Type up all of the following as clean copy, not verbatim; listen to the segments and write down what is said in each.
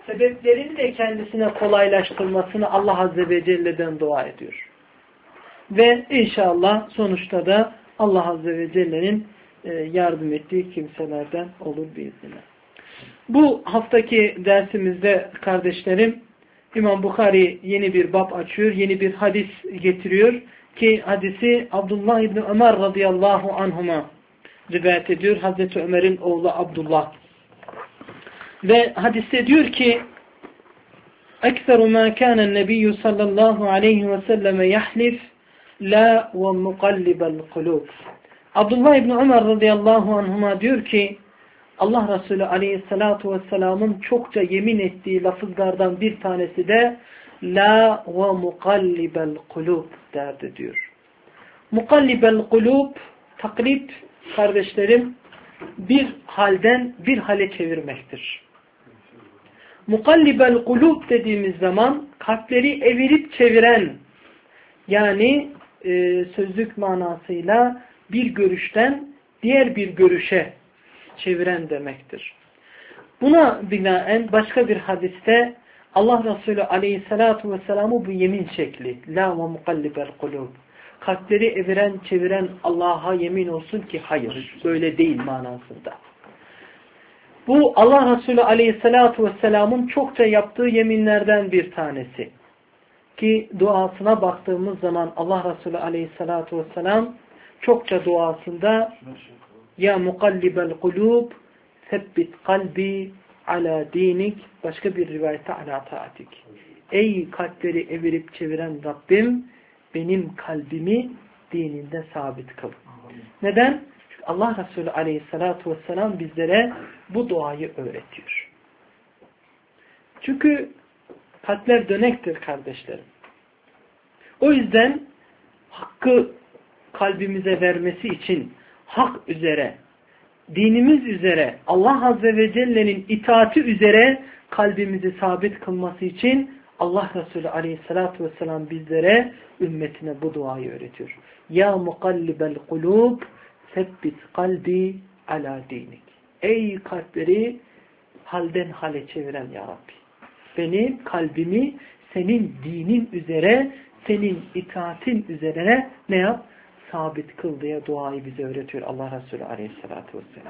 sebeplerini de kendisine kolaylaştırmasını Allah Azze ve Celle'den dua ediyor. Ve inşallah sonuçta da Allah Azze ve Celle'nin yardım ettiği kimselerden olur biiznillah. Bu haftaki dersimizde kardeşlerim İmam Bukhari yeni bir bab açıyor, yeni bir hadis getiriyor ki hadisi Abdullah İbni Ömer radıyallahu anhuma rivayet ediyor. Hazreti Ömer'in oğlu Abdullah. Ve hadiste diyor ki اَكْثَرُ مَا كَانَ النَّبِيُّ صَلَّى اللّٰهُ عَلَيْهِ وَسَلَّمَ يَحْلِفْ لَا وَمُقَلِّبَ الْقُلُوبِ Abdullah İbni Ömer radıyallahu anhuma diyor ki Allah Resulü aleyhissalatu vesselamın çokça yemin ettiği lafızlardan bir tanesi de la ve mukallibel kulub derdi diyor. Mukallibel kulub, taklip kardeşlerim bir halden bir hale çevirmektir. Mukallibel kulub dediğimiz zaman kalpleri evirip çeviren, yani sözlük manasıyla bir görüşten diğer bir görüşe çeviren demektir. Buna binaen başka bir hadiste Allah Resulü aleyhissalatu vesselam'ı bu yemin şekli la ve mukallibel kulub, kalpleri eviren çeviren Allah'a yemin olsun ki hayır, böyle değil manasında. Bu Allah Resulü aleyhissalatu vesselam'ın çokça yaptığı yeminlerden bir tanesi. Ki duasına baktığımız zaman Allah Resulü aleyhissalatu vesselam çokça duasında ya mukallibel kulub sebbit kalbi ala dinik, başka bir rivayette ala taatik. Ey kalpleri evirip çeviren Rabbim, benim kalbimi dininde sabit kıl. Neden? Çünkü Allah Resulü aleyhissalatu vesselam bizlere bu duayı öğretiyor. Çünkü kalpler dönektir kardeşlerim. O yüzden hakkı kalbimize vermesi için hak üzere, dinimiz üzere, Allah Azze ve Celle'nin itaati üzere kalbimizi sabit kılması için Allah Resulü Aleyhisselatü Vesselam bizlere, ümmetine bu duayı öğretiyor. Ya mukallibel kulub sebbit kalbi ala dinik. Ey kalpleri halden hale çeviren ya Rabbi, benim kalbimi senin dinin üzere, senin itaatin üzerine ne yap? Sabit kıl diye duayı bize öğretiyor Allah Resulü Aleyhisselatü Vesselam.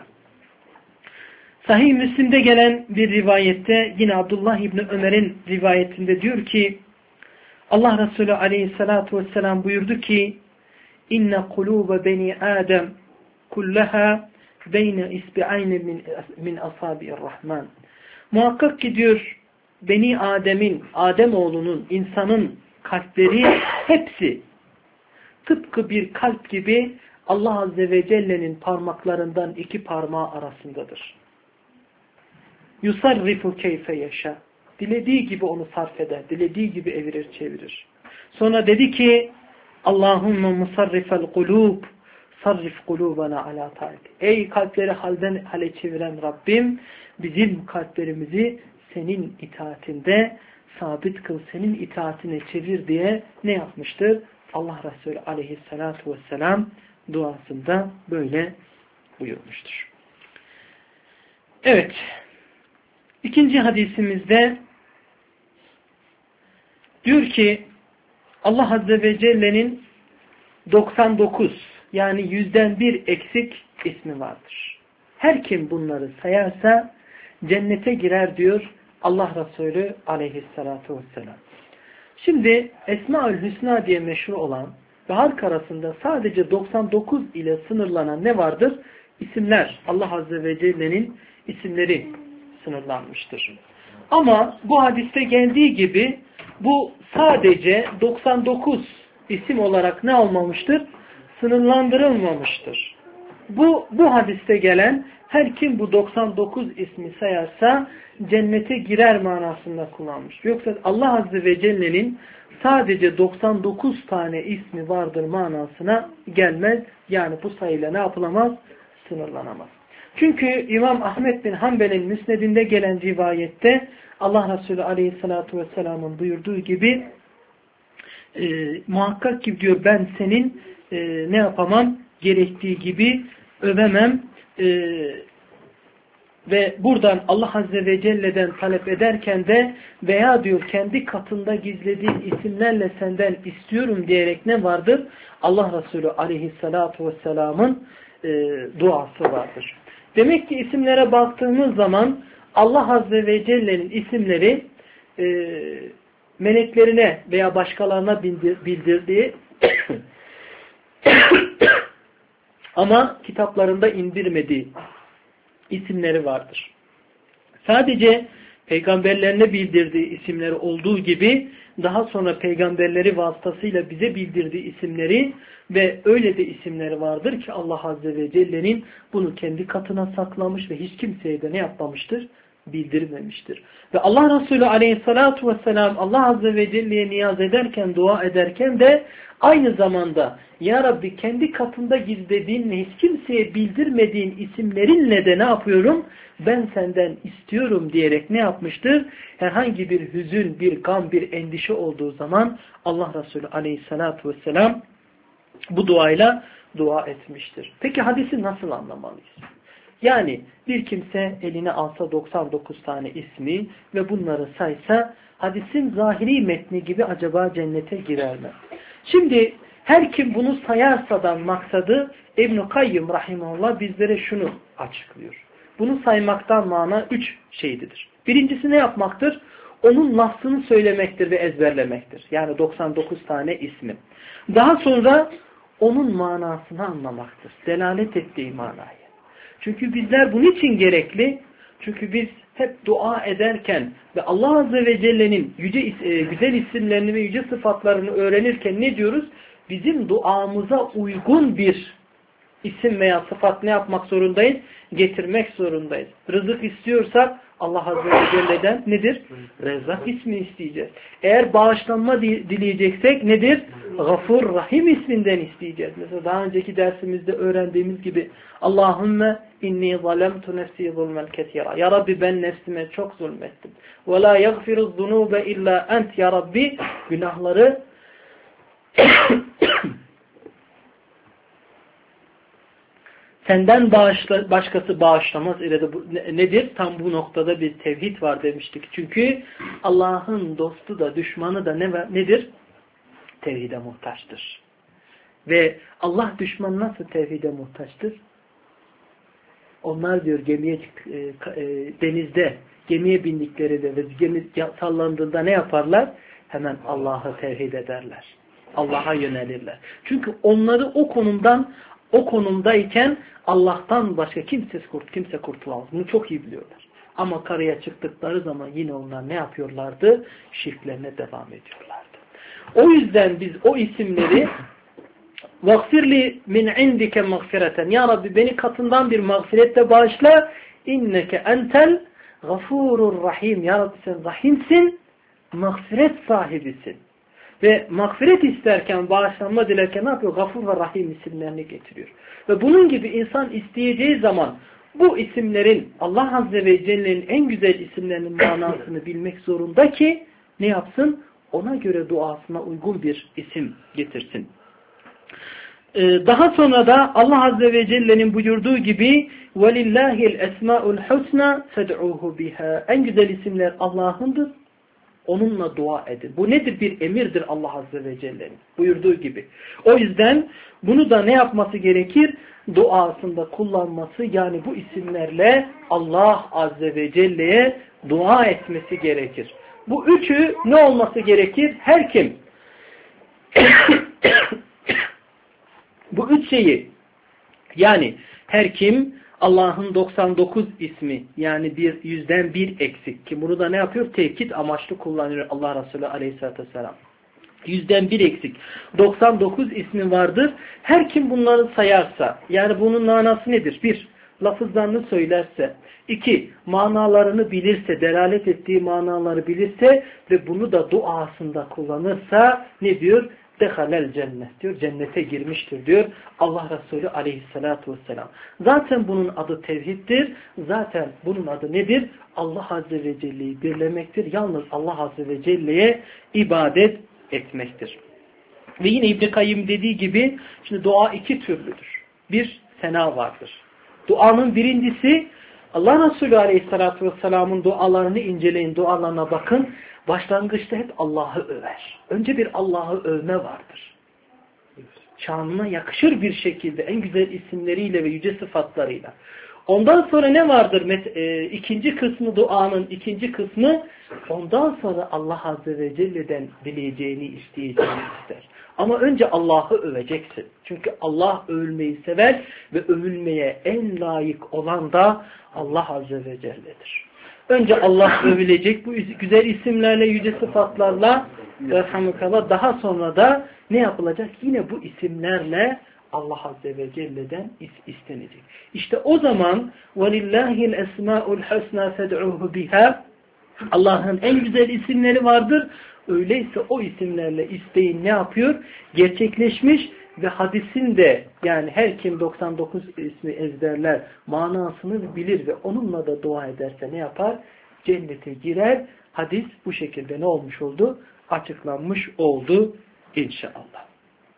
Sahih Müslim'de gelen bir rivayette yine Abdullah İbni Ömer'in rivayetinde diyor ki Allah Resulü Aleyhisselatü Vesselam buyurdu ki inne kulube beni Adem kullaha beyne isbi'ayne min asabi'ir-Rahman. Muhakkak ki diyor Beni Adem'in, Ademoğlunun, insanın kalpleri hepsi tıpkı bir kalp gibi Allah Azze ve Celle'nin parmaklarından iki parmağı arasındadır. Yusarrifu keyfe yaşa. Dilediği gibi onu sarf eder. Dilediği gibi evirir çevirir. Sonra dedi ki Allahümme musarrifel kulub sarrif kulubana ala ta'at. Ey kalpleri halden hale çeviren Rabbim, bizim kalplerimizi senin itaatinde sabit kıl, senin itaatine çevir diye ne yapmıştır? Allah Resulü aleyhissalatu vesselam duasında böyle buyurmuştur. Evet. İkinci hadisimizde diyor ki Allah Azze ve Celle'nin 99 yani 100'den bir eksik ismi vardır. Her kim bunları sayarsa cennete girer diyor Allah Resulü aleyhissalatu vesselam. Şimdi Esma-ül Hüsna diye meşhur olan ve halk arasında sadece 99 ile sınırlanan ne vardır? İsimler. Allah Azze ve Celle'nin isimleri sınırlanmıştır. Ama bu hadiste geldiği gibi bu sadece 99 isim olarak ne olmamıştır? Sınırlandırılmamıştır. Bu hadiste gelen her kim bu 99 ismi sayarsa cennete girer manasında kullanmış. Yoksa Allah Azze ve Celle'nin sadece 99 tane ismi vardır manasına gelmez. Yani bu sayıyla ne yapılamaz? Sınırlanamaz. Çünkü İmam Ahmed bin Hanbel'in müsnedinde gelen rivayette Allah Resulü Aleyhisselatü Vesselam'ın buyurduğu gibi muhakkak ki diyor ben senin ne yapamam? Gerektiği gibi övemem. ve buradan Allah Azze ve Celle'den talep ederken de veya diyor kendi katında gizlediğin isimlerle senden istiyorum diyerek ne vardır? Allah Resulü Aleyhissalatu vesselam'ın duası vardır. Demek ki isimlere baktığımız zaman Allah Azze ve Celle'nin isimleri meleklerine veya başkalarına bildirdiği ama kitaplarında indirmediği isimleri vardır. Sadece peygamberlerine bildirdiği isimleri olduğu gibi daha sonra peygamberleri vasıtasıyla bize bildirdiği isimleri ve öyle de isimleri vardır ki Allah Azze ve Celle'nin bunu kendi katına saklamış ve hiç kimseye de ne yapmamıştır? Bildirmemiştir. Ve Allah Resulü Aleyhissalatu vesselam Allah Azze ve Celle'ye niyaz ederken, dua ederken de aynı zamanda Ya Rabbi kendi katında gizlediğin ve hiç kimseye bildirmediğin isimlerinle de ne yapıyorum? Ben senden istiyorum diyerek ne yapmıştır? Herhangi bir hüzün, bir gam, bir endişe olduğu zaman Allah Resulü Aleyhissalatu vesselam bu duayla dua etmiştir. Peki hadisi nasıl anlamalıyız? Yani bir kimse eline alsa 99 tane ismi ve bunları saysa hadisin zahiri metni gibi acaba cennete girer mi? Şimdi her kim bunu sayarsadan maksadı İbn-i Kayyım Rahimahullah bizlere şunu açıklıyor. Bunu saymaktan mana 3 şeydir. Birincisi ne yapmaktır? Onun lafzını söylemektir ve ezberlemektir. Yani 99 tane ismi. Daha sonra onun manasını anlamaktır. Delalet ettiği manayı. Çünkü bizler bunun için gerekli. Çünkü biz hep dua ederken ve Allah Azze ve Celle'nin güzel isimlerini ve yüce sıfatlarını öğrenirken ne diyoruz? Bizim duamıza uygun bir isim veya sıfat ne yapmak zorundayız? Getirmek zorundayız. Rızık istiyorsak Allah Azze ve Celle'den nedir? Rezzak ismi isteyeceğiz. Eğer bağışlanma dileyeceksek nedir? Gafur Rahim isminden isteyeceğiz. Mesela daha önceki dersimizde öğrendiğimiz gibi Allahümme inni zalemtu nefsi zulmen ketira. Ya Rabbi ben nefsime çok zulmettim. Ve la yagfiru zunube illa ent. Ya Rabbi günahları senden başkası bağışlamaz ile de nedir? Tam bu noktada bir tevhid var demiştik. Çünkü Allah'ın dostu da düşmanı da nedir? Tevhide muhtaçtır. Ve Allah düşmanı nasıl tevhide muhtaçtır? Onlar diyor denizde gemiye bindikleri de ve gemi sallandığında ne yaparlar? Hemen Allah'ı tevhid ederler. Allah'a yönelirler. Çünkü onları o konumdayken Allah'tan başka kimse kurtulamaz. Bunu çok iyi biliyorlar. Ama karaya çıktıkları zaman yine onlar ne yapıyorlardı? Şirklerine devam ediyorlardı. O yüzden biz o isimleri "Vagfirli min indike mağfireten." Ya Rabbi beni katından bir mağfiretle bağışla. İnneke entel gafurur rahim. Ya Rabbi sen rahimsin, mağfiret sahibisin. Ve mağfiret isterken, bağışlanma dilerken ne yapıyor? Gafur ve Rahim isimlerini getiriyor. Ve bunun gibi insan isteyeceği zaman bu isimlerin Allah Azze ve Celle'nin en güzel isimlerinin manasını bilmek zorunda ki ne yapsın? Ona göre duasına uygun bir isim getirsin. Daha sonra da Allah Azze ve Celle'nin buyurduğu gibi وَلِلَّهِ الْاَسْمَاءُ الْحُسْنَى فَدْعُوهُ بِهَا. En güzel isimler Allah'ındır. Onunla dua edin. Bu nedir? Bir emirdir Allah Azze ve Celle'nin buyurduğu gibi. O yüzden bunu da ne yapması gerekir? Duasında kullanması, yani bu isimlerle Allah Azze ve Celle'ye dua etmesi gerekir. Bu üçü ne olması gerekir? Her kim bu üç şeyi, yani her kim Allah'ın 99 ismi, yani yüzden bir eksik ki bunu da ne yapıyor? Tekit amaçlı kullanıyor Allah Resulü Aleyhisselatü Vesselam. Yüzden bir eksik. 99 ismi vardır. Her kim bunları sayarsa, yani bunun manası nedir? 1. Lafızlarını söylerse. 2. Manalarını bilirse, delalet ettiği manaları bilirse ve bunu da duasında kullanırsa ne diyor? Dehalel cennet diyor. Cennete girmiştir diyor Allah Resulü Aleyhisselatü Vesselam. Zaten bunun adı tevhiddir. Zaten bunun adı nedir? Allah Azze ve Celle'yi birlemektir. Yalnız Allah Azze ve Celle'ye ibadet etmektir. Ve yine İbn-i Kayyım dediği gibi şimdi dua iki türlüdür. Bir, sena vardır. Duanın birincisi Allah Resulü Aleyhisselatü Vesselam'ın dualarını inceleyin, dualarına bakın. Başlangıçta hep Allah'ı över. Önce bir Allah'ı övme vardır. Şanına yakışır bir şekilde en güzel isimleriyle ve yüce sıfatlarıyla. Ondan sonra ne vardır? İkinci kısmı, duanın ikinci kısmı, ondan sonra Allah Azze ve Celle'den dileyeceğini, isteyeceğini ister. Ama önce Allah'ı öveceksin. Çünkü Allah övülmeyi sever ve övülmeye en layık olan da Allah Azze ve Celle'dir. Önce Allah övülecek bu güzel isimlerle, yüce sıfatlarla, daha sonra da ne yapılacak? Yine bu isimlerle Allah Azze ve Celle'den istenecek. İşte o zaman وَلِلَّهِ الْاَسْمَاءُ الْحَسْنَى فَدْعُوهُ بِهَا, Allah'ın en güzel isimleri vardır. Öyleyse o isimlerle isteğin ne yapıyor? Gerçekleşmiş ve hadisin de, yani her kim 99 ismi ezberler, manasını bilir ve onunla da dua ederse ne yapar? Cennete girer. Hadis bu şekilde ne olmuş oldu? Açıklanmış oldu inşallah.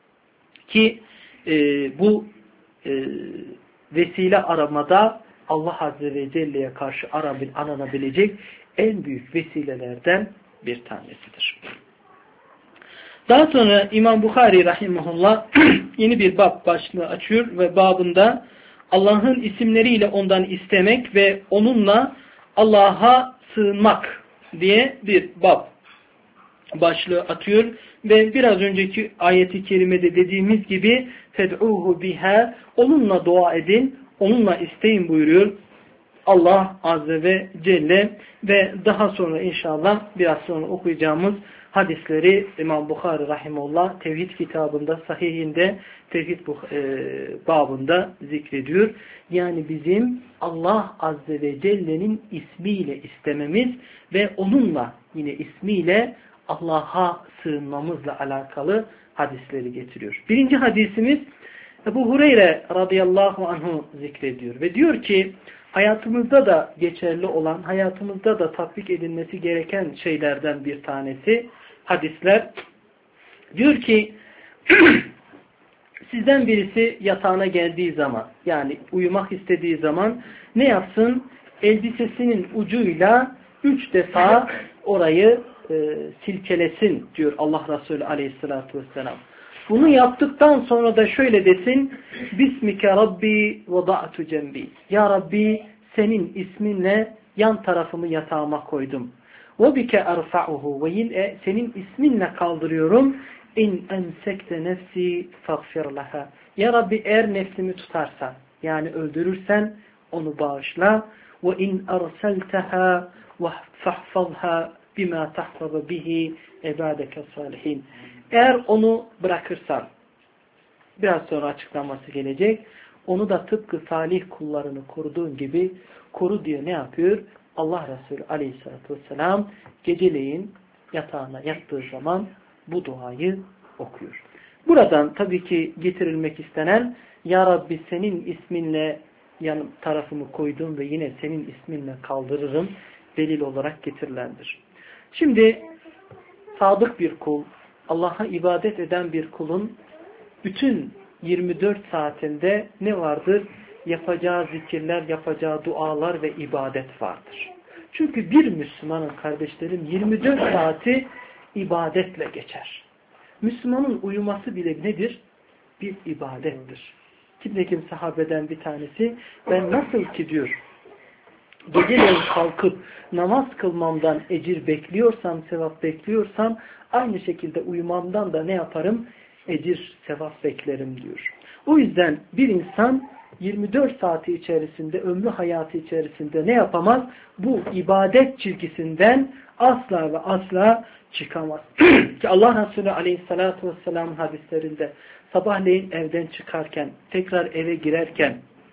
Ki bu vesile aramada Allah Azze ve Celle'ye karşı aranabilecek en büyük vesilelerden bir tanesidir. Daha sonra İmam Bukhari rahimahullah yeni bir bab başlığı açıyor ve babında Allah'ın isimleriyle ondan istemek ve onunla Allah'a sığınmak diye bir bab başlığı atıyor ve biraz önceki ayeti kerimede dediğimiz gibi fed'uhu biha, onunla dua edin, onunla isteyin buyuruyor Allah Azze ve Celle. Ve daha sonra inşallah biraz sonra okuyacağımız hadisleri İmam Bukhari rahimullah Tevhid kitabında, sahihinde, Tevhid babında zikrediyor. Yani bizim Allah Azze ve Celle'nin ismiyle istememiz ve onunla, yine ismiyle Allah'a sığınmamızla alakalı hadisleri getiriyor. Birinci hadisimiz Ebu Hureyre radıyallahu anhu zikrediyor ve diyor ki hayatımızda da geçerli olan, hayatımızda da tatbik edilmesi gereken şeylerden bir tanesi hadisler. Diyor ki sizden birisi yatağına geldiği zaman, yani uyumak istediği zaman ne yapsın? Elbisesinin ucuyla 3 defa orayı silkelesin diyor Allah Resulü aleyhissalatü vesselam. Bunu yaptıktan sonra da şöyle desin: Bismike Rabbi vada'tu cembi. Ya Rabbi, senin isminle yan tarafımı yatağıma koydum. Ve bike erfa'uhu, ve yine senin isminle kaldırıyorum. İn emsekte nefsi faghfir laha. Ya Rabbi, eğer nefsimi tutarsan, yani öldürürsen onu bağışla. Ve in erselteha ve fahfazha bima tahfazu bihi ibadeke salihin. Eğer onu bırakırsan, biraz sonra açıklaması gelecek, onu da tıpkı salih kullarını koruduğun gibi koru diye ne yapıyor? Allah Resulü aleyhissalatü vesselam geceleyin yatağına yattığı zaman bu duayı okuyor. Buradan tabii ki getirilmek istenen, Ya Rabbi, senin isminle yan tarafımı koydum ve yine senin isminle kaldırırım delil olarak getirilendir. Şimdi sadık bir kul, Allah'a ibadet eden bir kulun bütün 24 saatinde ne vardır? Yapacağı zikirler, yapacağı dualar ve ibadet vardır. Çünkü bir Müslümanın, kardeşlerim, 24 saati ibadetle geçer. Müslümanın uyuması bile nedir? Bir ibadettir. Kim sahabeden bir tanesi, ben nasıl ki diyor, geceleyin kalkıp namaz kılmamdan ecir bekliyorsam, sevap bekliyorsam, aynı şekilde uyumamdan da ne yaparım? Ecir, sevap beklerim diyor. O yüzden bir insan 24 saati içerisinde, ömrü hayatı içerisinde ne yapamaz? Bu ibadet çizgisinden asla ve asla çıkamaz. Ki Allah Resulü aleyhissalatü vesselam hadislerinde sabahleyin evden çıkarken, tekrar eve girerken,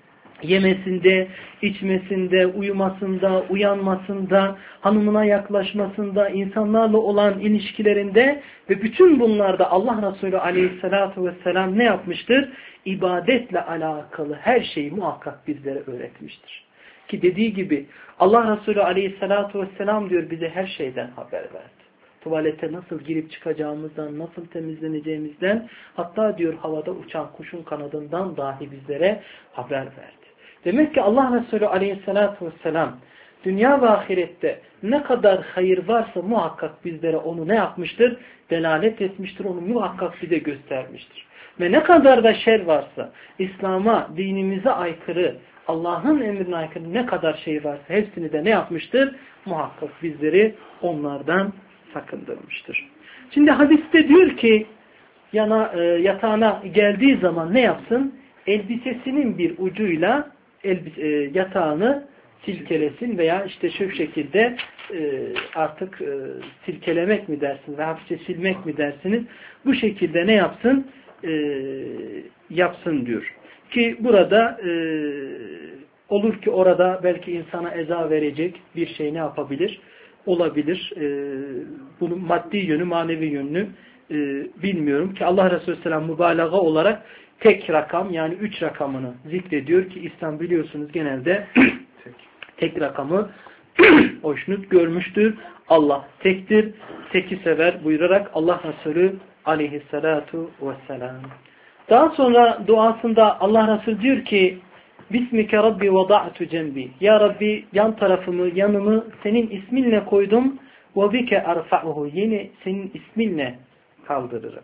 yemesinde, içmesinde, uyumasında, uyanmasında, hanımına yaklaşmasında, insanlarla olan ilişkilerinde ve bütün bunlarda Allah Resulü aleyhissalatu vesselam ne yapmıştır? İbadetle alakalı her şeyi muhakkak bizlere öğretmiştir. Ki dediği gibi Allah Resulü aleyhissalatu vesselam diyor bize her şeyden haber verdi. Tuvalete nasıl girip çıkacağımızdan, nasıl temizleneceğimizden, hatta diyor havada uçan kuşun kanadından dahi bizlere haber verdi. Demek ki Allah Resulü aleyhissalatu vesselam dünya ve ahirette ne kadar hayır varsa muhakkak bizlere onu ne yapmıştır? Delalet etmiştir, onu muhakkak bize göstermiştir. Ve ne kadar da şer varsa, İslam'a, dinimize aykırı, Allah'ın emrine aykırı ne kadar şey varsa hepsini de ne yapmıştır? Muhakkak bizleri onlardan sakındırmıştır. Şimdi hadiste diyor ki yatağına geldiği zaman ne yapsın? Elbisesinin bir ucuyla yatağını silkelesin veya işte şu şekilde artık silkelemek mi dersiniz ve hafifçe silmek mi dersiniz? Bu şekilde ne yapsın? Yapsın diyor. Ki burada olur ki orada belki insana eza verecek bir şey ne yapabilir? Olabilir. Bunun maddi yönü, manevi yönünü bilmiyorum ki Allah Resulü Selam mübalağa olarak tek rakam yani 3 rakamını zikrediyor ki İslam biliyorsunuz genelde tek rakamı hoşnut görmüştür. Allah tektir, teki sever buyurarak Allah Resulü aleyhissalatu vesselam. Daha sonra duasında Allah Resulü diyor ki Bismike Rabbi vada'tu cembi. Ya Rabbi yan tarafımı, yanımı senin isminle koydum. Ve bike arfa'uhu. Yine senin isminle kaldırırım.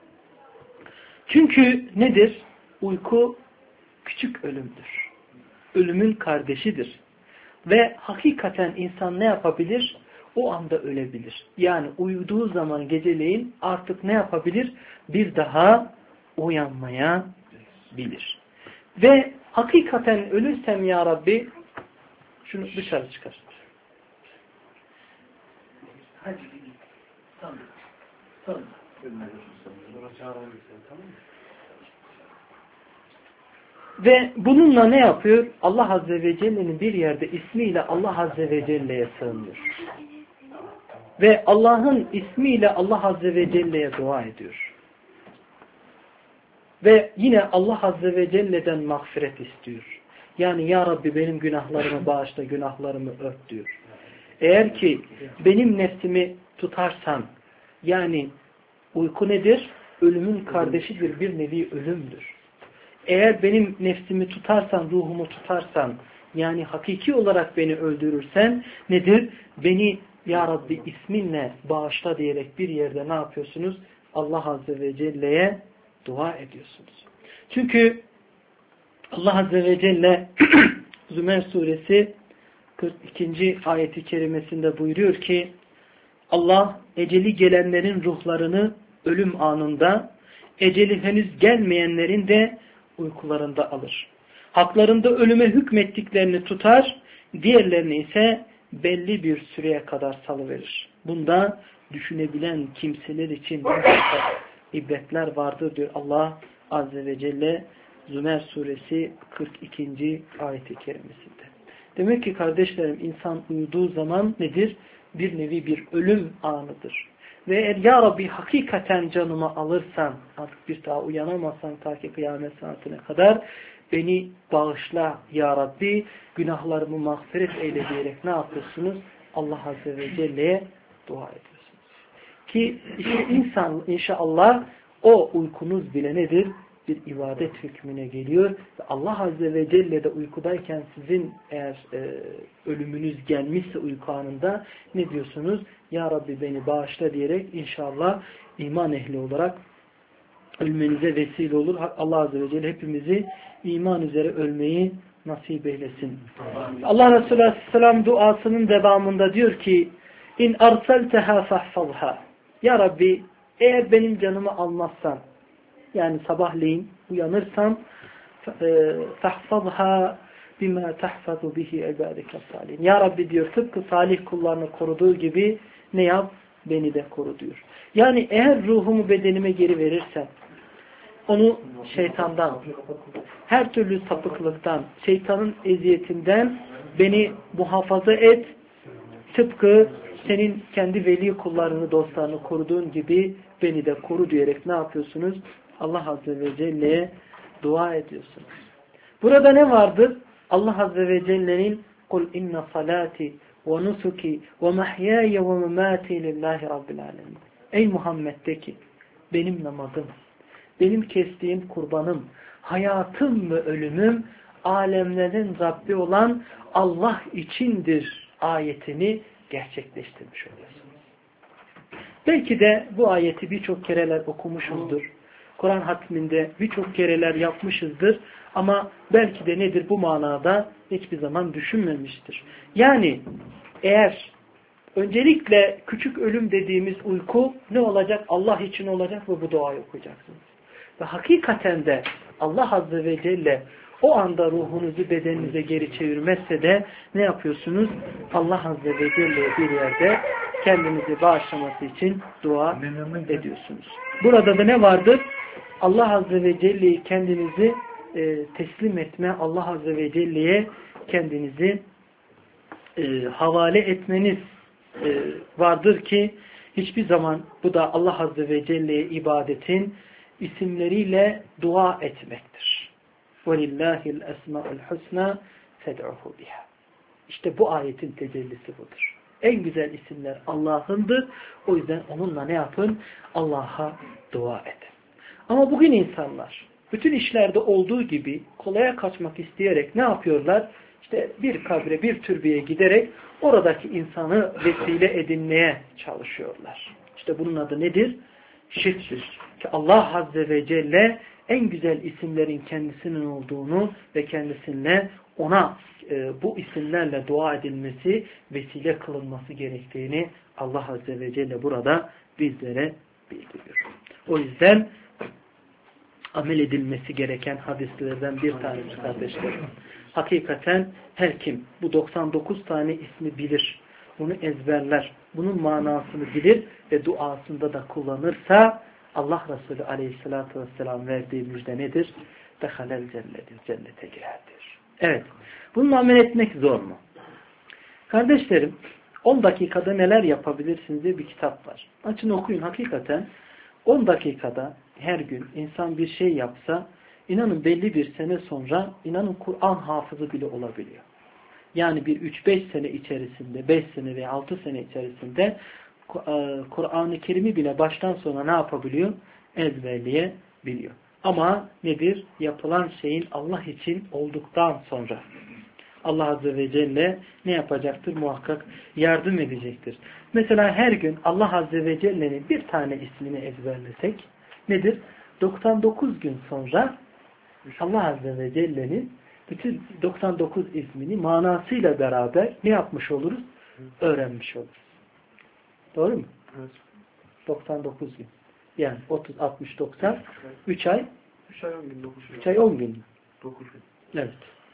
Çünkü nedir? Uyku küçük ölümdür. Ölümün kardeşidir. Ve hakikaten insan ne yapabilir? O anda ölebilir. Yani uyuduğu zaman geceleyin artık ne yapabilir? Bir daha uyanmaya bilir. Ve hakikaten ölürsem ya Rabbi şunu dışarı çıkar. Hadi. Tamam. Tamam. Ve bununla ne yapıyor? Allah Azze ve Celle'nin bir yerde ismiyle Allah Azze ve Celle'ye sığınıyor. Ve Allah'ın ismiyle Allah Azze ve Celle'ye dua ediyor. Ve yine Allah Azze ve Celle'den mağfiret istiyor. Yani ya Rabbi benim günahlarımı bağışla, günahlarımı ört diyor. Eğer ki benim nefsimi tutarsan, yani uyku nedir? Ölümün kardeşidir, bir nevi ölümdür. Eğer benim nefsimi tutarsan, ruhumu tutarsan, yani hakiki olarak beni öldürürsen nedir? Beni ya Rabbi isminle bağışla diyerek bir yerde ne yapıyorsunuz? Allah Azze ve Celle'ye dua ediyorsunuz. Çünkü Allah Azze ve Celle Zümer suresi 42. ayeti kerimesinde buyuruyor ki Allah eceli gelenlerin ruhlarını ölüm anında, eceli henüz gelmeyenlerin de uykularında alır. Haklarında ölüme hükmettiklerini tutar, diğerlerini ise belli bir süreye kadar salıverir. Bunda düşünebilen kimseler için ibretler vardır diyor Allah Azze ve Celle Zümer suresi 42. ayet-i kerimesinde. Demek ki kardeşlerim insan uyuduğu zaman nedir? Bir nevi bir ölüm anıdır. Ve eğer ya Rabbi hakikaten canımı alırsan, artık bir daha uyanamazsan ta ki kıyamet saatine kadar beni bağışla ya Rabbi, günahlarımı mağfiret eyle diyerek ne yapıyorsunuz? Allah Azze ve Celle'ye dua ediyorsunuz. Ki işte inşallah o uykunuz bile nedir? Bir ibadet hükmüne geliyor. Ve Allah Azze ve Celle de uykudayken sizin eğer ölümünüz gelmişse uyku anında ne diyorsunuz? Ya Rabbi beni bağışla diyerek inşallah iman ehli olarak ölmenize vesile olur. Allah Azze ve Celle hepimizi iman üzere ölmeyi nasip eylesin. Allah Resulü Aleyhisselam duasının devamında diyor ki İn arsalteha fahfazha. Ya Rabbi eğer benim canımı almazsan, yani sabahleyin uyanırsam tahfazha bima tahfazu bihi ibadeke salihin. Ya Rabbi diyor tıpkı salih kullarını koruduğu gibi ne yap? Beni de koru diyor. Yani eğer ruhumu bedenime geri verirsen, onu şeytandan, her türlü sapıklıktan, şeytanın eziyetinden beni muhafaza et. Tıpkı senin kendi veli kullarını, dostlarını koruduğun gibi beni de koru diyerek ne yapıyorsunuz? Allah Azze ve Celle'ye dua ediyorsunuz. Burada ne vardır? Allah Azze ve Celle'nin قُلْ اِنَّ صَلَاتِ وَنُسُكِ وَمَحْيَايَ وَمَمَاتِ لِلّٰهِ رَبِّ الْعَالَمِينَ. Ey Muhammed de ki, benim namazım, benim kestiğim kurbanım, hayatım ve ölümüm alemlerin Rabbi olan Allah içindir ayetini gerçekleştirmiş oluyorsunuz. Belki de bu ayeti birçok kereler okumuşuzdur. Kur'an hatminde birçok kereler yapmışızdır. Ama belki de nedir bu manada hiçbir zaman düşünmemiştir. Yani eğer öncelikle küçük ölüm dediğimiz uyku ne olacak? Allah için olacak ve bu duayı okuyacaksınız. Ve hakikaten de Allah Azze ve Celle o anda ruhunuzu bedeninize geri çevirmezse de ne yapıyorsunuz? Allah Azze ve Celle'ye bir yerde kendinizi bağışlaması için dua ediyorsunuz. Burada da ne vardır? Allah Azze ve Celle'yi kendinizi teslim etme, Allah Azze ve Celle'ye kendinizi havale etmeniz vardır ki hiçbir zaman bu da Allah Azze ve Celle'ye ibadetin isimleriyle dua etmektir. وَلِلَّهِ الْأَسْمَاءُ الْحُسْنَى فَدْعُهُ بِهَا. İşte bu ayetin tecellisi budur. En güzel isimler Allah'ındır. O yüzden onunla ne yapın? Allah'a dua edin. Ama bugün insanlar bütün işlerde olduğu gibi kolaya kaçmak isteyerek ne yapıyorlar? İşte bir kabre, bir türbeye giderek oradaki insanı vesile edinmeye çalışıyorlar. İşte bunun adı nedir? Şirktür. Ki Allah Azze ve Celle en güzel isimlerin kendisinin olduğunu ve kendisine ona bu isimlerle dua edilmesi, vesile kılınması gerektiğini Allah Azze ve Celle burada bizlere bildiriyor. O yüzden amel edilmesi gereken hadislerden bir tanesi kardeşlerim. Hakikaten her kim bu 99 tane ismi bilir, bunu ezberler, bunun manasını bilir ve duasında da kullanırsa Allah Resulü Aleyhisselatü Vesselam verdiği müjde nedir? Dehalel cennetin cennete girerdir. Evet. Bununla amel etmek zor mu? Kardeşlerim 10 dakikada neler yapabilirsiniz diye bir kitap var. Açın okuyun hakikaten. 10 dakikada her gün insan bir şey yapsa inanın belli bir sene sonra inanın Kur'an hafızı bile olabiliyor. Yani bir 3-5 sene içerisinde 5 sene veya 6 sene içerisinde Kur'an-ı Kerim'i bile baştan sona ne yapabiliyor? Ezberleyebiliyor. Ama nedir? Yapılan şeyin Allah için olduktan sonra Allah Azze ve Celle ne yapacaktır? Muhakkak yardım edecektir. Mesela her gün Allah Azze ve Celle'nin bir tane ismini ezberlesek nedir? 99 gün sonra Allah Azze ve Celle'nin bütün 99 ismini manasıyla beraber ne yapmış oluruz? Öğrenmiş oluruz. Doğru mu? Evet. 99 gün. Yani 30, 60, 90, 3 ay. 3 ay 10 gün, 9 gün. 3 ay 10 gün. 9 gün. Evet.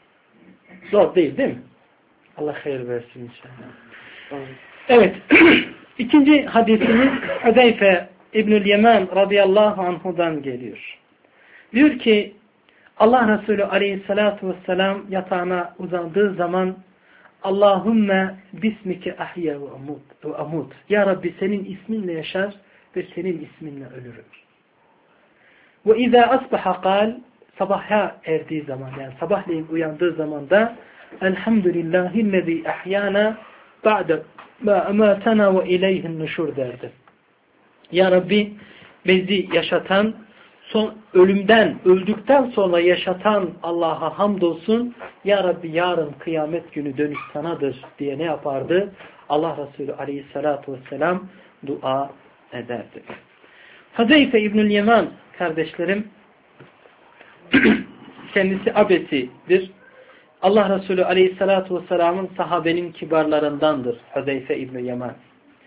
Zor değil mi? Allah hayır versin inşallah. Evet. İkinci hadisimiz Hudeyfe İbnül Yemen radıyallahu anhudan geliyor. Diyor ki Allah Resulü aleyhissalatu vesselam yatağına uzandığı zaman Allahümme bismike ahya ve amut. Ya Rabbi senin isminle yaşar ve senin isminle ölürüm. Ve izâ asbaha kal sabaha erdiği zaman yani sabahleyin uyandığı zaman da elhamdülillahillezî ahyana ba'de ma amatana ve ileyhin nuşur derdi. Ya Rabbi bizi yaşatan öldükten sonra yaşatan Allah'a hamdolsun. Ya Rabbi yarın kıyamet günü dönüş sanadır diye ne yapardı? Allah Resulü aleyhissalatu vesselam dua ederdi. Hudeyfe İbnül Yemen kardeşlerim kendisi abesidir. Allah Resulü aleyhissalatu vesselamın sahabenin kibarlarındandır Hudeyfe İbnül Yemen.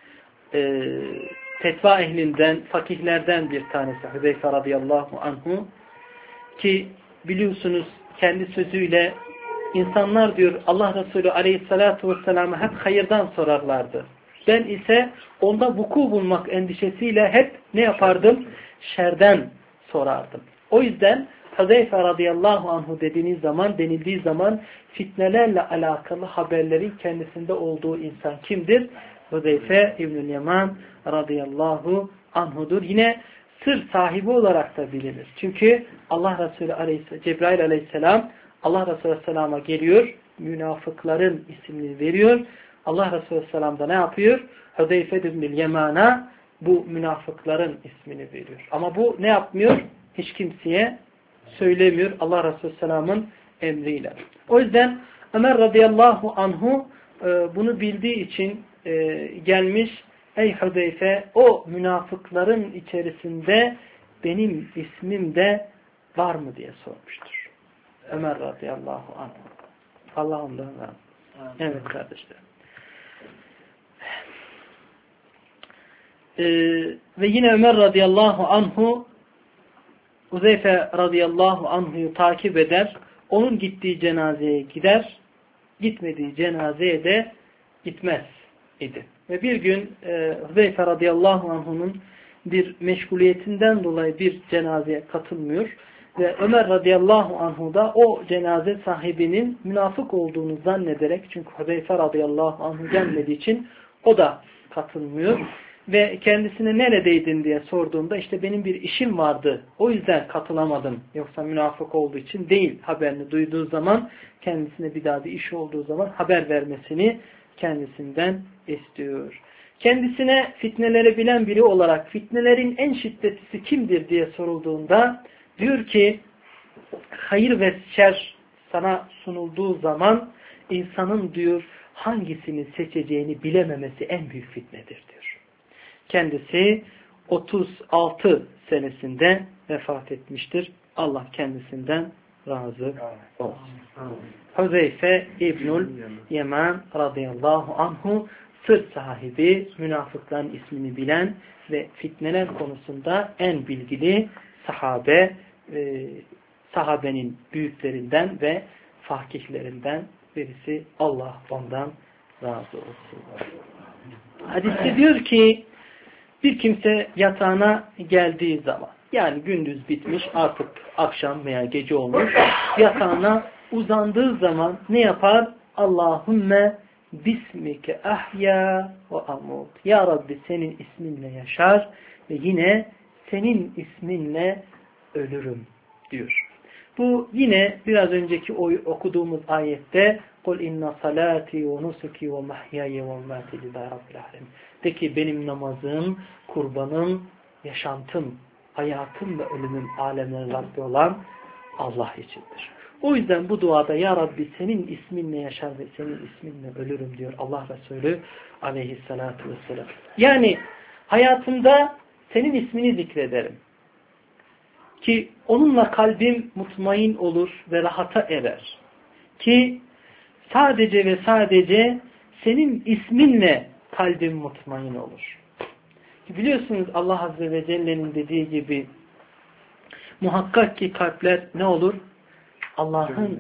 Fetva ehlinden, fakihlerden bir tanesi Hudeyfe radıyallahu anhu ki biliyorsunuz kendi sözüyle insanlar diyor Allah Resulü aleyhissalatu vesselam'a hep hayırdan sorarlardı. Ben ise onda vuku bulmak endişesiyle hep ne yapardım? Şerden sorardım. O yüzden Hudeyfe radıyallahu anhu denildiği zaman fitnelerle alakalı haberlerin kendisinde olduğu insan kimdir? Hudeyfe İbnül Yemen radıyallahu anhudur. Yine sır sahibi olarak da bilinir. Çünkü Allah Resulü aleyhisselam, Cebrail aleyhisselam Allah Resulü aleyhisselama geliyor. Münafıkların ismini veriyor. Allah Resulü aleyhisselam da ne yapıyor? Hudeyfe İbnül Yemen'a bu münafıkların ismini veriyor. Ama bu ne yapmıyor? Hiç kimseye söylemiyor. Allah Resulü aleyhisselamın emriyle. O yüzden Ömer radıyallahu anhu bunu bildiği için gelmiş, ey Hudeyfe, o münafıkların içerisinde benim ismim de var mı diye sormuştur. Ömer radıyallahu anhu. Allah ondan razı olsun. Evet kardeşlerim. Ve yine Ömer radıyallahu anhu Huzeyfe radıyallahu anhu'yu takip eder. Onun gittiği cenazeye gider. Gitmediği cenazeye de gitmez idi. Ve bir gün Huzeyfe radıyallahu anhu'nun bir meşguliyetinden dolayı bir cenazeye katılmıyor. Ve Ömer radıyallahu anhu da o cenaze sahibinin münafık olduğunu zannederek, çünkü Huzeyfe radıyallahu anhu gelmediği için o da katılmıyor. Ve kendisine neredeydin diye sorduğunda işte benim bir işim vardı, o yüzden katılamadım, yoksa münafık olduğu için değil, haberini duyduğu zaman kendisine bir daha bir iş olduğu zaman haber vermesini kendisinden istiyor. Kendisine fitneleri bilen biri olarak fitnelerin en şiddetlisi kimdir diye sorulduğunda diyor ki hayır ve şer sana sunulduğu zaman insanın diyor hangisini seçeceğini bilememesi en büyük fitnedir diyor. Kendisi 36 senesinde vefat etmiştir. Allah kendisinden razı olsun. Huzeyfe İbnül Yeman radıyallahu anhu sır sahibi, münafıkların ismini bilen ve fitneler konusunda en bilgili sahabe, sahabenin büyüklerinden ve fakihlerinden birisi. Allah ondan razı olsun. Hadiste diyor ki bir kimse yatağına geldiği zaman, yani gündüz bitmiş artık akşam veya gece olmuş, yatağına uzandığı zaman ne yapar? Allahümme bismike ahya ve amut. Ya Rabbi senin isminle yaşar ve yine senin isminle ölürüm diyor. Bu yine biraz önceki okuduğumuz ayette قُلْ اِنَّ صَلَاتِي وَنُسُكِي وَمَحْيَايَ وَمَّاتِ لِلّٰهِ رَبِّ الْعَالَمِينَ. De ki benim namazım, kurbanım, yaşantım, hayatım ve ölümüm alemlerin Rabbi olan Allah içindir. O yüzden bu duada ya Rabbi senin isminle yaşar ve senin isminle ölürüm diyor Allah Resulü aleyhissalatu vesselam. Yani hayatımda senin ismini zikrederim. Ki onunla kalbim mutmain olur ve rahata erer. Ki sadece ve sadece senin isminle kalbim mutmain olur. Biliyorsunuz Allah Azze ve Celle'nin dediği gibi muhakkak ki kalpler ne olur? Allah'ın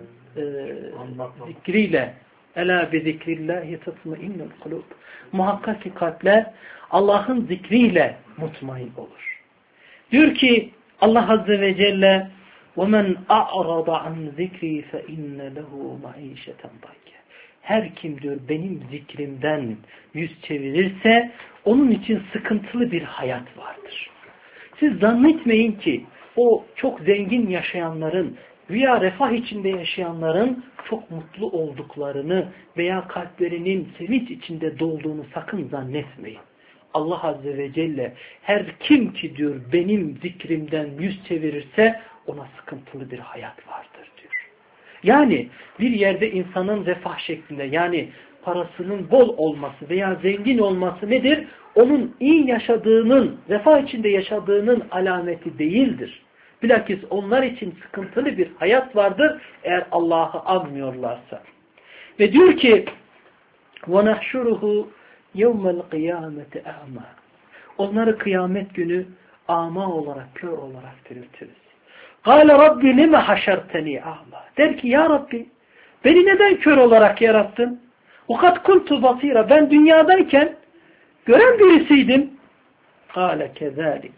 zikriyle Ela bi zikrillahi tatmainnul kulub. Muhakkak ki kalpler Allah'ın zikriyle mutmain olur. Diyor ki Allah Azze ve Celle وَمَنْ أَعْرَضَ عَنْ ذِكْرِي فَإِنَّ لَهُ مَعِيشَةً ضَيَّةً. Her kim diyor benim zikrimden yüz çevirirse onun için sıkıntılı bir hayat vardır. Siz zannetmeyin ki o çok zengin yaşayanların veya refah içinde yaşayanların çok mutlu olduklarını veya kalplerinin sevinç içinde dolduğunu sakın zannetmeyin. Allah Azze ve Celle her kim ki diyor benim zikrimden yüz çevirirse ona sıkıntılı bir hayat vardır diyor. Yani bir yerde insanın refah şeklinde, yani parasının bol olması veya zengin olması nedir? Onun iyi yaşadığının, refah içinde yaşadığının alameti değildir. Bilakis onlar için sıkıntılı bir hayat vardır eğer Allah'ı anmıyorlarsa. Ve diyor ki وَنَحْشُرُهُ يَوْمَ الْقِيَامَةِ اَعْمَى. Onları kıyamet günü ama olarak, kör olarak diriltiriz. قَالَ رَبِّ لِمَ حَشَرْتَنِي اَعْمَى. Der ki ya Rabbi beni neden kör olarak yarattın? وَقَدْ كُنْتُ بَصِيرًا. Ben dünyadayken gören birisiydim. قَالَ كَذَٰلِكِ.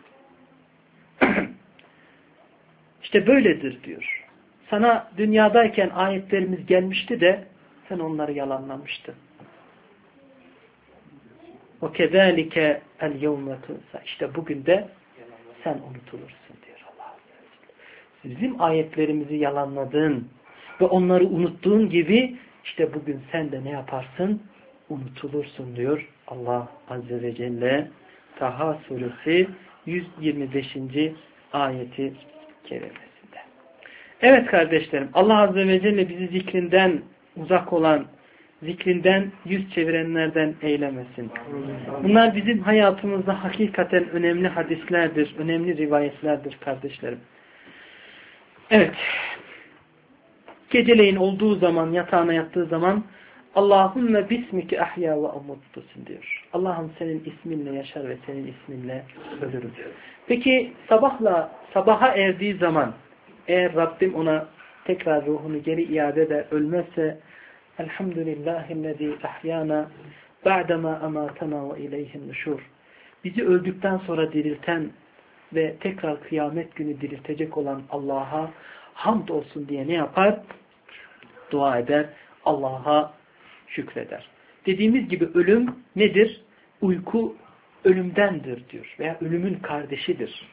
İşte böyledir diyor. Sana dünyadayken ayetlerimiz gelmişti de sen onları yalanlamıştın. وَكَذَٰلِكَ الْيَوْمَ تُنْسَى. İşte bugün de sen unutulursun diyor Allah Azze ve Celle. Bizim ayetlerimizi yalanladığın ve onları unuttuğun gibi işte bugün sen de ne yaparsın? Unutulursun diyor Allah Azze ve Celle. Taha suresi 125. ayeti kerimesinde. Evet kardeşlerim, Allah Azze ve Celle bizi zikrinden uzak olan, zikrinden yüz çevirenlerden eylemesin. Bunlar bizim hayatımızda hakikaten önemli hadislerdir, önemli rivayetlerdir kardeşlerim. Evet, geceleyin olduğu zaman, yatağına yattığı zaman Allahümme bismike ahya ve amuttusun diyor. Allah'ım senin isminle yaşar ve senin isminle ölürüm. Peki sabaha erdiği zaman eğer Rabbim ona tekrar ruhunu geri iade eder, ölmezse elhamdülillahillezî ahyana ba'dema amatana ve ileyhin nuşur. Bizi öldükten sonra dirilten ve tekrar kıyamet günü diriltecek olan Allah'a hamd olsun diye ne yapar? Dua eder, Allah'a şükreder. Dediğimiz gibi ölüm nedir? Uyku ölümdendir diyor veya ölümün kardeşidir.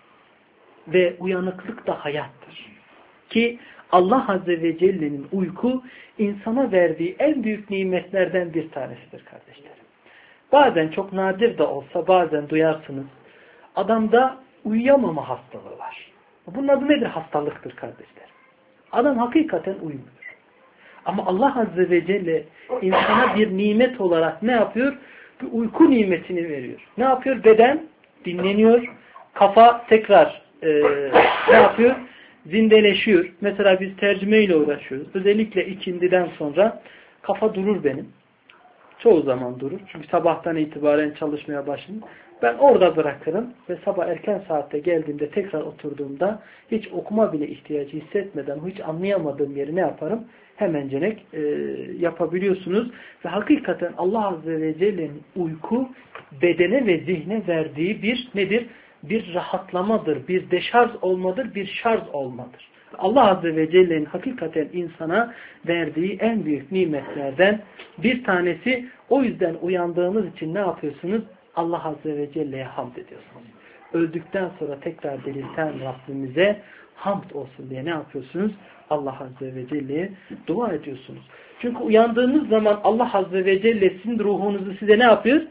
Ve uyanıklık da hayattır. Ki Allah Azze ve Celle'nin uyku insana verdiği en büyük nimetlerden bir tanesidir kardeşlerim. Bazen çok nadir de olsa bazen duyarsınız. Adamda uyuyamama hastalığı var. Bunun adı nedir? Hastalıktır kardeşler. Adam hakikaten uyumuyor. Ama Allah Azze ve Celle insana bir nimet olarak ne yapıyor? Bir uyku nimetini veriyor. Ne yapıyor? Beden dinleniyor. Kafa tekrar ne yapıyor? Zindeleşiyor. Mesela biz tercümeyle uğraşıyoruz. Özellikle ikindiden sonra kafa durur benim. Çoğu zaman durur. Çünkü sabahtan itibaren çalışmaya başladım. Ben orada bırakırım ve sabah erken saatte geldiğimde tekrar oturduğumda hiç okuma bile ihtiyacı hissetmeden hiç anlayamadığım yeri ne yaparım? Hemencenek yapabiliyorsunuz. Ve hakikaten Allah Azze ve Celle'nin uyku bedene ve zihne verdiği bir nedir? Bir rahatlamadır, bir deşarj olmadır, bir şarj olmadır. Allah Azze ve Celle'nin hakikaten insana verdiği en büyük nimetlerden bir tanesi. O yüzden uyandığınız için ne yapıyorsunuz? Allah Azze ve Celle'ye hamd ediyorsunuz. Öldükten sonra tekrar dirilten Rabbimize hamd olsun diye ne yapıyorsunuz? Allah Azze ve Celle'ye dua ediyorsunuz. Çünkü uyandığınız zaman Allah Azze ve Celle sizin ruhunuzu size ne yapıyor?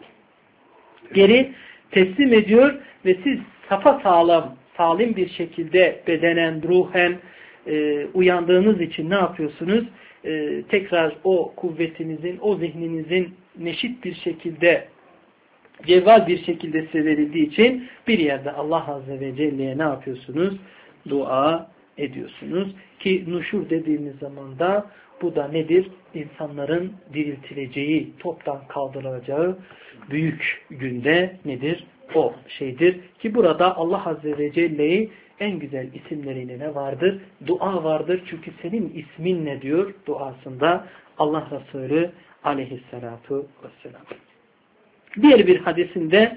Geri teslim ediyor ve siz sapasağlam, salim bir şekilde bedenen, ruhen uyandığınız için ne yapıyorsunuz? Tekrar o kuvvetinizin, o zihninizin neşit bir şekilde, cevval bir şekilde size verildiği için bir yerde Allah Azze ve Celle'ye ne yapıyorsunuz? Dua ediyorsunuz. Ki nuşur dediğimiz zaman da bu da nedir? İnsanların diriltileceği, toptan kaldırılacağı büyük günde nedir? O şeydir. Ki burada Allah Azze ve Celle'yi en güzel isimleriyle ne vardır? Dua vardır. Çünkü senin ismin ne diyor duasında Allah Resulü aleyhissalatu vesselam. Diğer bir hadisinde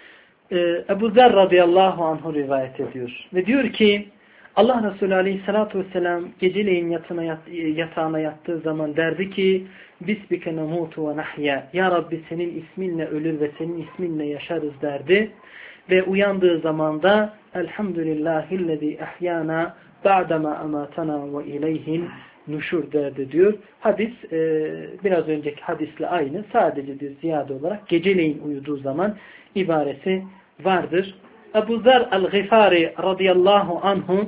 Ebu Zer radıyallahu anhu rivayet ediyor. Ve diyor ki Allah Resulü aleyhissalatu vesselam geceleyin yatağına yattığı zaman derdi ki Bisbike nemutu ve nahya. Ya Rabbi senin isminle ölür ve senin isminle yaşarız derdi. Ve uyandığı zaman da Elhamdülillahillezî ahyana ba'dema amatana ve ileyhin nuşur derdi diyor. Hadis biraz önceki hadisle aynı. Sadece bir ziyade olarak geceleyin uyuduğu zaman ibaresi vardır. Ebu Zer el-Gıfari radıyallahu anhu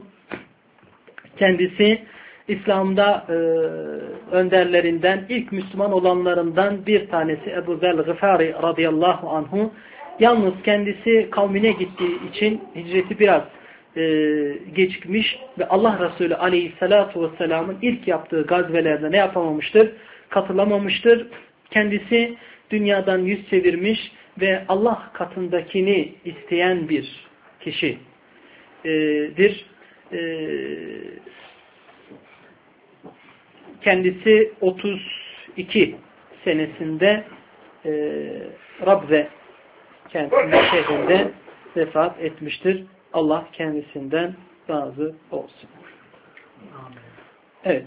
kendisi İslam'da önderlerinden, ilk Müslüman olanlarından bir tanesi Ebu Zer el-Gıfari radıyallahu anhu. Yalnız kendisi kavmine gittiği için hicreti biraz gecikmiş ve Allah Resulü aleyhissalatu vesselamın ilk yaptığı gazvelerde ne yapamamıştır? Katılamamıştır. Kendisi dünyadan yüz çevirmiş ve Allah katındakini isteyen bir kişidir. Kendisi 32 senesinde Rabze kentinde şehrinde vefat etmiştir. Allah kendisinden razı olsun. Evet.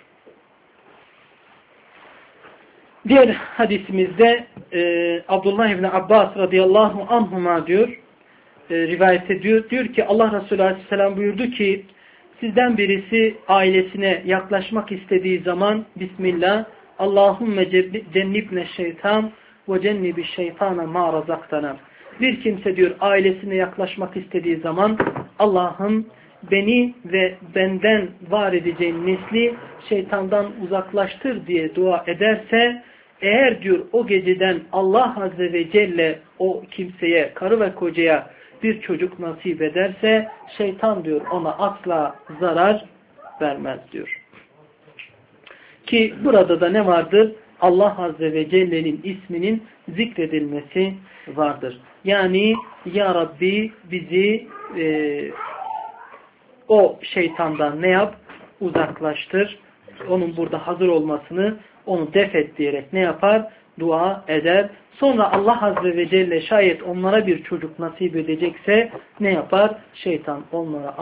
Diğer hadisimizde Abdullah İbni Abbas radıyallahu anhuma diyor, rivayet ediyor. Diyor ki Allah Resulü aleyhisselam buyurdu ki sizden birisi ailesine yaklaşmak istediği zaman Bismillah Allahümme cennibne şeytan ve cennibi şeytana ma razaktana. Bir kimse diyor ailesine yaklaşmak istediği zaman Allah'ım beni ve benden var edeceğin nesli şeytandan uzaklaştır diye dua ederse, eğer diyor o geceden Allah Azze ve Celle o kimseye, karı ve kocaya bir çocuk nasip ederse, şeytan diyor ona asla zarar vermez diyor. Ki burada da ne vardır? Allah Azze ve Celle'nin isminin zikredilmesi vardır. Yani Ya Rabbi bizi o şeytandan ne yap? Uzaklaştır. Onun burada hazır olmasını, onu def et diyerek ne yapar? Dua eder. Sonra Allah Azze ve Celle şayet onlara bir çocuk nasip edecekse ne yapar? Şeytan onlara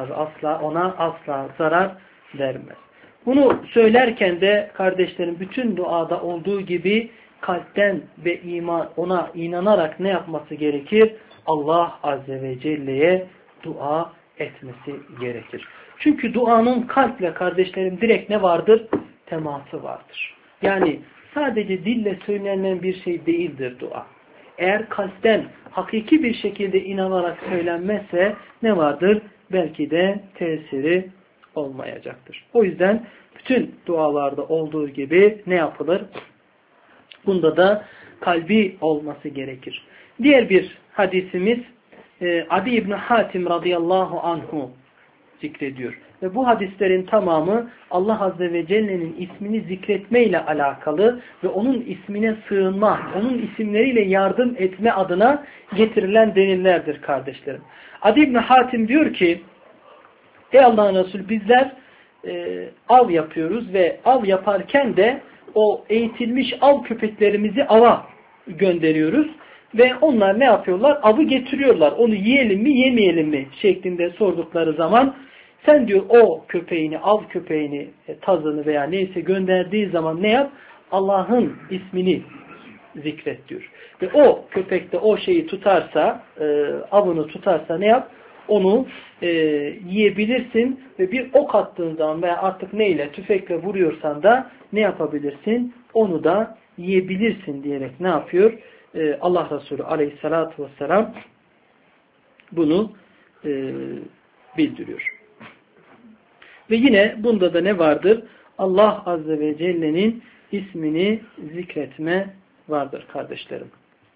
asla zarar vermez. Bunu söylerken de kardeşlerim bütün duada olduğu gibi kalpten ve ona inanarak ne yapması gerekir? Allah Azze ve Celle'ye dua etmesi gerekir. Çünkü duanın kalple kardeşlerim direkt ne vardır? Teması vardır. Yani sadece dille söylenen bir şey değildir dua. Eğer kalpten hakiki bir şekilde inanarak söylenmezse ne vardır? Belki de tesiri olmayacaktır. O yüzden bütün dualarda olduğu gibi ne yapılır? Bunda da kalbi olması gerekir. Diğer bir hadisimiz Adi İbni Hatim radıyallahu anhu zikrediyor. Ve bu hadislerin tamamı Allah Azze ve Celle'nin ismini zikretmeyle alakalı ve onun ismine sığınma, onun isimleriyle yardım etme adına getirilen delillerdir kardeşlerim. Adi İbni Hatim diyor ki, ey Allah'ın Resulü bizler av yapıyoruz ve av yaparken de o eğitilmiş av köpeklerimizi ava gönderiyoruz. Ve onlar ne yapıyorlar? Avı getiriyorlar. Onu yiyelim mi yemeyelim mi şeklinde sordukları zaman sen diyor o köpeğini, av köpeğini, tazını veya neyse gönderdiği zaman ne yap? Allah'ın ismini zikret diyor. Ve o köpek de o şeyi tutarsa, avını tutarsa ne yap? Onu yiyebilirsin ve bir ok attığın zaman veya artık neyle, tüfekle vuruyorsan da ne yapabilirsin? Onu da yiyebilirsin diyerek ne yapıyor? Allah Resulü aleyhissalatu vesselam bunu bildiriyor. Ve yine bunda da ne vardır? Allah Azze ve Celle'nin ismini zikretme vardır kardeşlerim.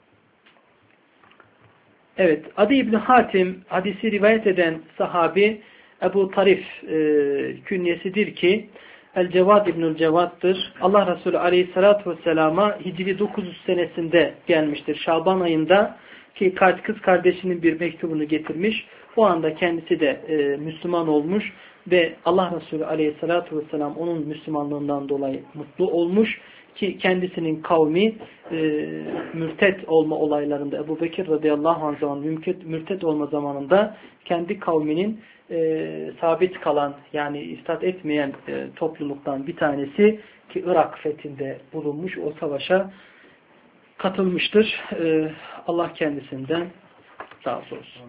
Evet, Adi İbni Hatim hadisi rivayet eden sahabi Ebu Tarif künyesidir ki El-Cevad İbnül Cevad'dır. Allah Resulü Aleyhisselatü Vesselam'a Hicri 900 senesinde gelmiştir. Şaban ayında ki kız kardeşinin bir mektubunu getirmiş. O anda kendisi de Müslüman olmuş ve Allah Resulü Aleyhisselatü Vesselam onun Müslümanlığından dolayı mutlu olmuş ki kendisinin kavmi mürtet olma olaylarında Ebu Bekir radıyallahu anh zaman mürtet olma zamanında kendi kavminin sabit kalan yani istat etmeyen topluluktan bir tanesi ki Irak fethinde bulunmuş, o savaşa katılmıştır. Allah kendisinden razı olsun.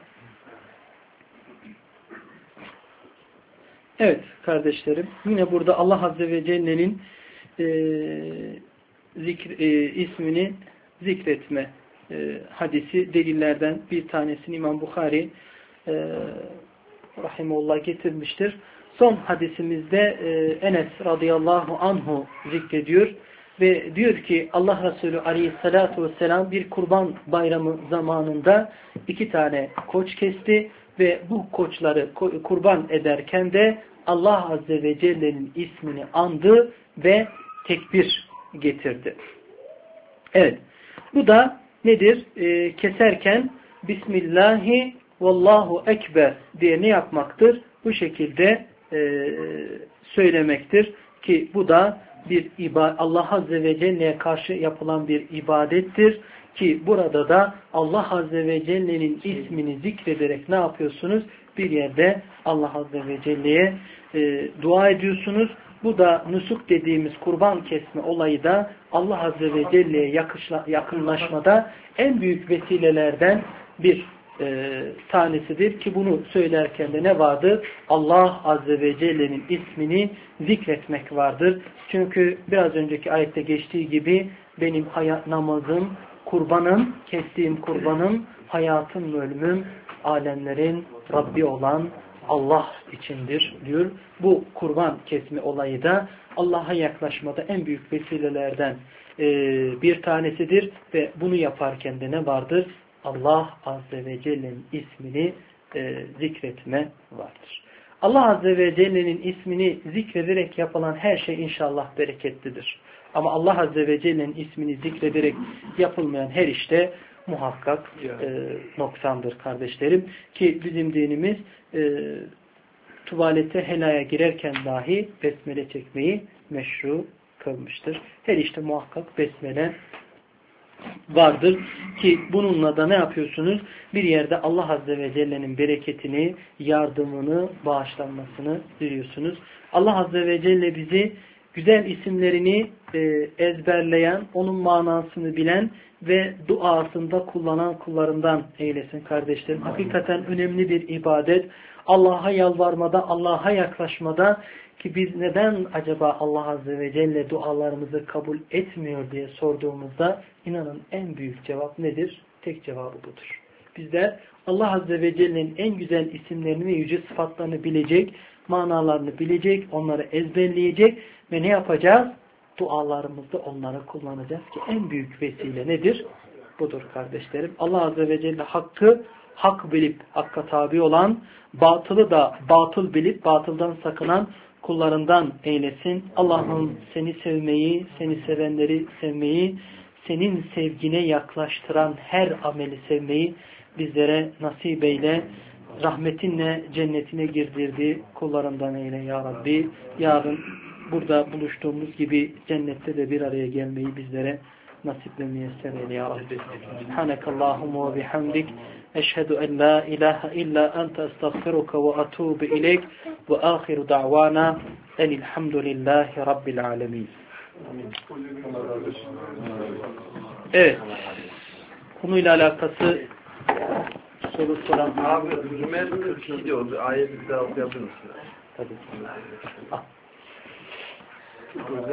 Evet kardeşlerim, yine burada Allah Azze ve Celle'nin ismini zikretme hadisi delillerden bir tanesini İmam Bukhari rahimullah getirmiştir. Son hadisimizde Enes radıyallahu anhu zikrediyor ve diyor ki Allah Resulü aleyhissalatu vesselam bir kurban bayramı zamanında 2 tane koç kesti ve bu koçları kurban ederken de Allah Azze ve Celle'nin ismini andı ve tekbir getirdi. Evet. Bu da nedir? Keserken Bismillahi Vallahu Ekber diye ne yapmaktır? Bu şekilde söylemektir. Ki bu da bir Allah Azze ve Celle'ye karşı yapılan bir ibadettir. Ki burada da Allah Azze ve Celle'nin ismini zikrederek ne yapıyorsunuz? Bir yerde Allah Azze ve Celle'ye dua ediyorsunuz. Bu da nusuk dediğimiz kurban kesme olayı da Allah Azze ve Celle'ye yakınlaşmada en büyük vesilelerden bir tanesidir ki bunu söylerken de ne vardır? Allah Azze ve Celle'nin ismini zikretmek vardır. Çünkü biraz önceki ayette geçtiği gibi benim namazım, kurbanım, kestiğim kurbanım, hayatım, ölümüm, alemlerin Rabbi olan Allah içindir diyor. Bu kurban kesme olayı da Allah'a yaklaşmada en büyük vesilelerden bir tanesidir ve bunu yaparken de ne vardır? Allah Azze ve Celle'nin ismini zikretme vardır. Allah Azze ve Celle'nin ismini zikrederek yapılan her şey inşallah bereketlidir. Ama Allah Azze ve Celle'nin ismini zikrederek yapılmayan her işte muhakkak noksandır kardeşlerim. Ki bizim dinimiz tuvalete helaya girerken dahi besmele çekmeyi meşru kılmıştır. Her işte muhakkak besmele vardır ki bununla da ne yapıyorsunuz? Bir yerde Allah Azze ve Celle'nin bereketini, yardımını, bağışlanmasını diliyorsunuz. Allah Azze ve Celle bizi güzel isimlerini ezberleyen, onun manasını bilen ve duasında kullanan kullarından eylesin kardeşlerim. Hakikaten önemli bir ibadet. Allah'a yalvarmada, Allah'a yaklaşmada ki biz neden acaba Allah Azze ve Celle dualarımızı kabul etmiyor diye sorduğumuzda inanın en büyük cevap nedir? Tek cevabı budur. Bizler Allah Azze ve Celle'nin en güzel isimlerini ve yüce sıfatlarını bilecek, manalarını bilecek, onları ezberleyecek ve ne yapacağız? Dualarımızda onları kullanacağız ki en büyük vesile nedir? Budur kardeşlerim. Allah Azze ve Celle hakkı hak bilip hakka tabi olan, batılı da batıl bilip batıldan sakınan kullarından eylesin. Allah'ım seni sevmeyi, seni sevenleri sevmeyi, senin sevgine yaklaştıran her ameli sevmeyi bizlere nasip eyle. Rahmetinle cennetine girdirdi kullarından eyle ya Rabbi. Yarın burada buluştuğumuz gibi cennette de bir araya gelmeyi bizlere nasip ve müyesser eyle ya Rabbi. Subhanakallahumma ve bihamdik. Eşhedü en la ilahe illa ente estağfiruka ve atubu ileyk ve ahiru da'vana enilhamdülillahi rabbil alemin. Evet. Konuyla alakası soru soran. Abi Zümer 42 diyor. Ayet bir daha okuyabilir misin? Tabii.